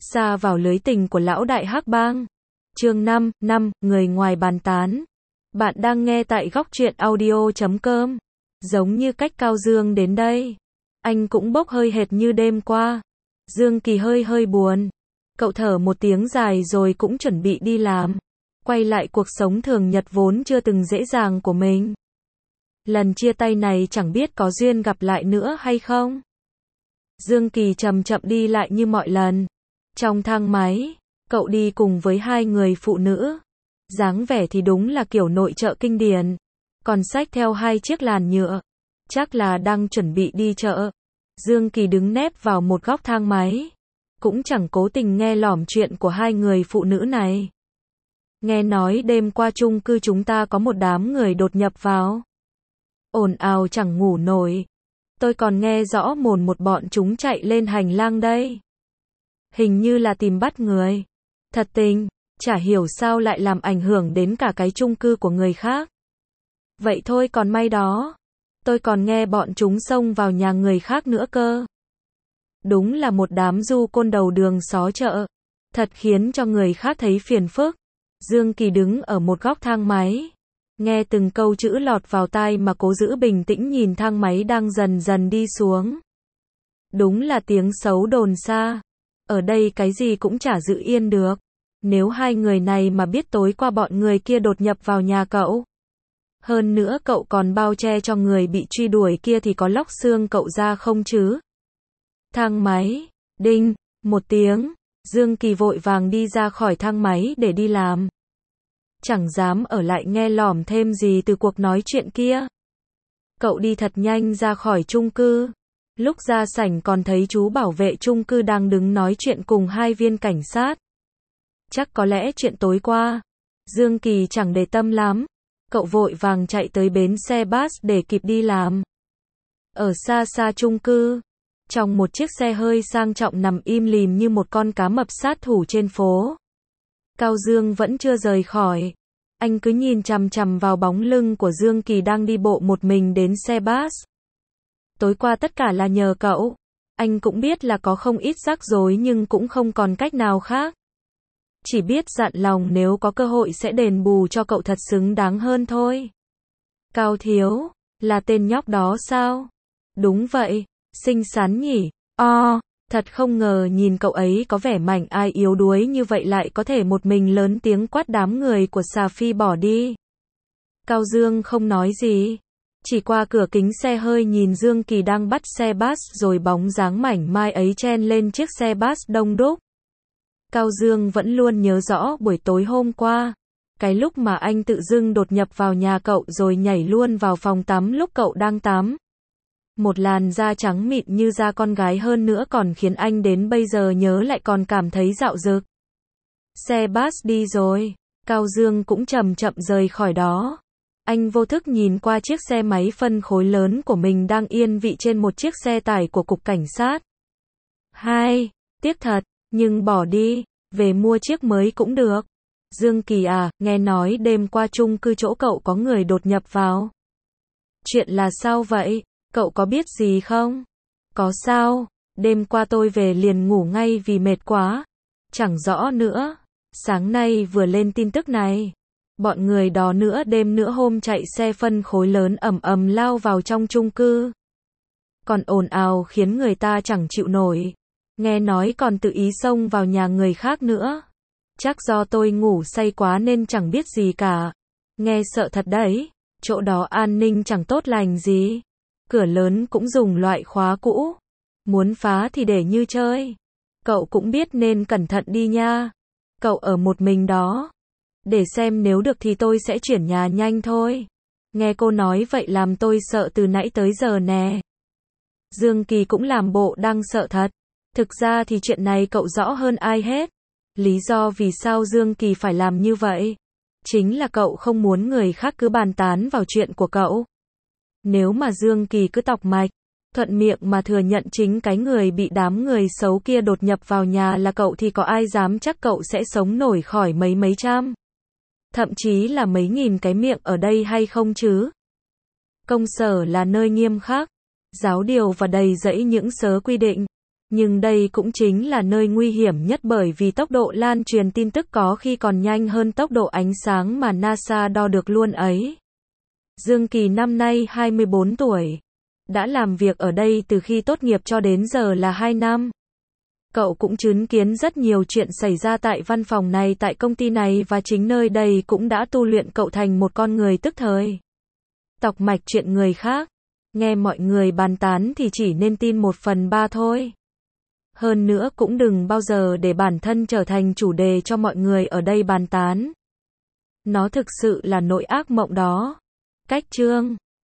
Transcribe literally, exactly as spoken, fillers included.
Sa vào lưới tình của lão đại hắc bang. Chương năm, năm, người ngoài bàn tán. Bạn đang nghe tại góc truyện audio chấm com. Giống như cách Cao Dương đến đây, anh cũng bốc hơi hệt như đêm qua. Dương Kỳ hơi hơi buồn. Cậu thở một tiếng dài rồi cũng chuẩn bị đi làm. Quay lại cuộc sống thường nhật vốn chưa từng dễ dàng của mình. Lần chia tay này chẳng biết có duyên gặp lại nữa hay không. Dương Kỳ chậm chậm đi lại như mọi lần. Trong thang máy, cậu đi cùng với hai người phụ nữ. Dáng vẻ thì đúng là kiểu nội trợ kinh điển. Còn xách theo hai chiếc làn nhựa. Chắc là đang chuẩn bị đi chợ. Dương Kỳ đứng nép vào một góc thang máy. Cũng chẳng cố tình nghe lỏm chuyện của hai người phụ nữ này. Nghe nói đêm qua chung cư chúng ta có một đám người đột nhập vào. Ồn ào chẳng ngủ nổi. Tôi còn nghe rõ mồn một bọn chúng chạy lên hành lang đây. Hình như là tìm bắt người. Thật tình, chả hiểu sao lại làm ảnh hưởng đến cả cái chung cư của người khác. Vậy thôi còn may đó. Tôi còn nghe bọn chúng xông vào nhà người khác nữa cơ. Đúng là một đám du côn đầu đường xó chợ. Thật khiến cho người khác thấy phiền phức. Dương Kỳ đứng ở một góc thang máy. Nghe từng câu chữ lọt vào tai mà cố giữ bình tĩnh nhìn thang máy đang dần dần đi xuống. Đúng là tiếng xấu đồn xa. Ở đây cái gì cũng chả giữ yên được. Nếu hai người này mà biết tối qua bọn người kia đột nhập vào nhà cậu. Hơn nữa cậu còn bao che cho người bị truy đuổi kia thì có lóc xương cậu ra không chứ? Thang máy, đinh, một tiếng, Dương Kỳ vội vàng đi ra khỏi thang máy để đi làm. Chẳng dám ở lại nghe lỏm thêm gì từ cuộc nói chuyện kia. Cậu đi thật nhanh ra khỏi chung cư. Lúc ra sảnh còn thấy chú bảo vệ chung cư đang đứng nói chuyện cùng hai viên cảnh sát. Chắc có lẽ chuyện tối qua. Dương Kỳ chẳng để tâm lắm. Cậu vội vàng chạy tới bến xe bus để kịp đi làm. Ở xa xa chung cư, trong một chiếc xe hơi sang trọng nằm im lìm như một con cá mập sát thủ trên phố. Cao Dương vẫn chưa rời khỏi. Anh cứ nhìn chằm chằm vào bóng lưng của Dương Kỳ đang đi bộ một mình đến xe bus. Tối qua tất cả là nhờ cậu. Anh cũng biết là có không ít rắc rối nhưng cũng không còn cách nào khác. Chỉ biết dặn lòng nếu có cơ hội sẽ đền bù cho cậu thật xứng đáng hơn thôi. Cao Thiếu, là tên nhóc đó sao? Đúng vậy, xinh xắn nhỉ? O, thật không ngờ nhìn cậu ấy có vẻ mảnh ai yếu đuối như vậy lại có thể một mình lớn tiếng quát đám người của Xà Phi bỏ đi. Cao Dương không nói gì. Chỉ qua cửa kính xe hơi nhìn Dương Kỳ đang bắt xe bus rồi bóng dáng mảnh mai ấy chen lên chiếc xe bus đông đúc. Cao Dương vẫn luôn nhớ rõ buổi tối hôm qua. Cái lúc mà anh tự dưng đột nhập vào nhà cậu rồi nhảy luôn vào phòng tắm lúc cậu đang tắm. Một làn da trắng mịn như da con gái hơn nữa còn khiến anh đến bây giờ nhớ lại còn cảm thấy dạo dực. Xe bus đi rồi. Cao Dương cũng chậm chậm rời khỏi đó. Anh vô thức nhìn qua chiếc xe máy phân khối lớn của mình đang yên vị trên một chiếc xe tải của cục cảnh sát. Hai, tiếc thật, nhưng bỏ đi, về mua chiếc mới cũng được. Dương Kỳ à, nghe nói đêm qua chung cư chỗ cậu có người đột nhập vào. Chuyện là sao vậy? Cậu có biết gì không? Có sao? Đêm qua tôi về liền ngủ ngay vì mệt quá. Chẳng rõ nữa. Sáng nay vừa lên tin tức này. Bọn người đó nữa đêm nữa hôm chạy xe phân khối lớn ầm ầm lao vào trong chung cư. Còn ồn ào khiến người ta chẳng chịu nổi. Nghe nói còn tự ý xông vào nhà người khác nữa. Chắc do tôi ngủ say quá nên chẳng biết gì cả. Nghe sợ thật đấy. Chỗ đó an ninh chẳng tốt lành gì. Cửa lớn cũng dùng loại khóa cũ. Muốn phá thì để như chơi. Cậu cũng biết nên cẩn thận đi nha. Cậu ở một mình đó. Để xem nếu được thì tôi sẽ chuyển nhà nhanh thôi. Nghe cô nói vậy làm tôi sợ từ nãy tới giờ nè. Dương Kỳ cũng làm bộ đang sợ thật. Thực ra thì chuyện này cậu rõ hơn ai hết. Lý do vì sao Dương Kỳ phải làm như vậy chính là cậu không muốn người khác cứ bàn tán vào chuyện của cậu. Nếu mà Dương Kỳ cứ tọc mạch, thuận miệng mà thừa nhận chính cái người bị đám người xấu kia đột nhập vào nhà là cậu thì có ai dám chắc cậu sẽ sống nổi khỏi mấy mấy trăm, thậm chí là mấy nghìn cái miệng ở đây hay không chứ? Công sở là nơi nghiêm khắc, giáo điều và đầy rẫy những sớ quy định. Nhưng đây cũng chính là nơi nguy hiểm nhất bởi vì tốc độ lan truyền tin tức có khi còn nhanh hơn tốc độ ánh sáng mà NASA đo được luôn ấy. Dương Kỳ năm nay hai mươi bốn tuổi. Đã làm việc ở đây từ khi tốt nghiệp cho đến giờ là hai năm. Cậu cũng chứng kiến rất nhiều chuyện xảy ra tại văn phòng này, tại công ty này, và chính nơi đây cũng đã tu luyện cậu thành một con người tức thời. Tọc mạch chuyện người khác. Nghe mọi người bàn tán thì chỉ nên tin một phần ba thôi. Hơn nữa cũng đừng bao giờ để bản thân trở thành chủ đề cho mọi người ở đây bàn tán. Nó thực sự là nỗi ác mộng đó. Cách chương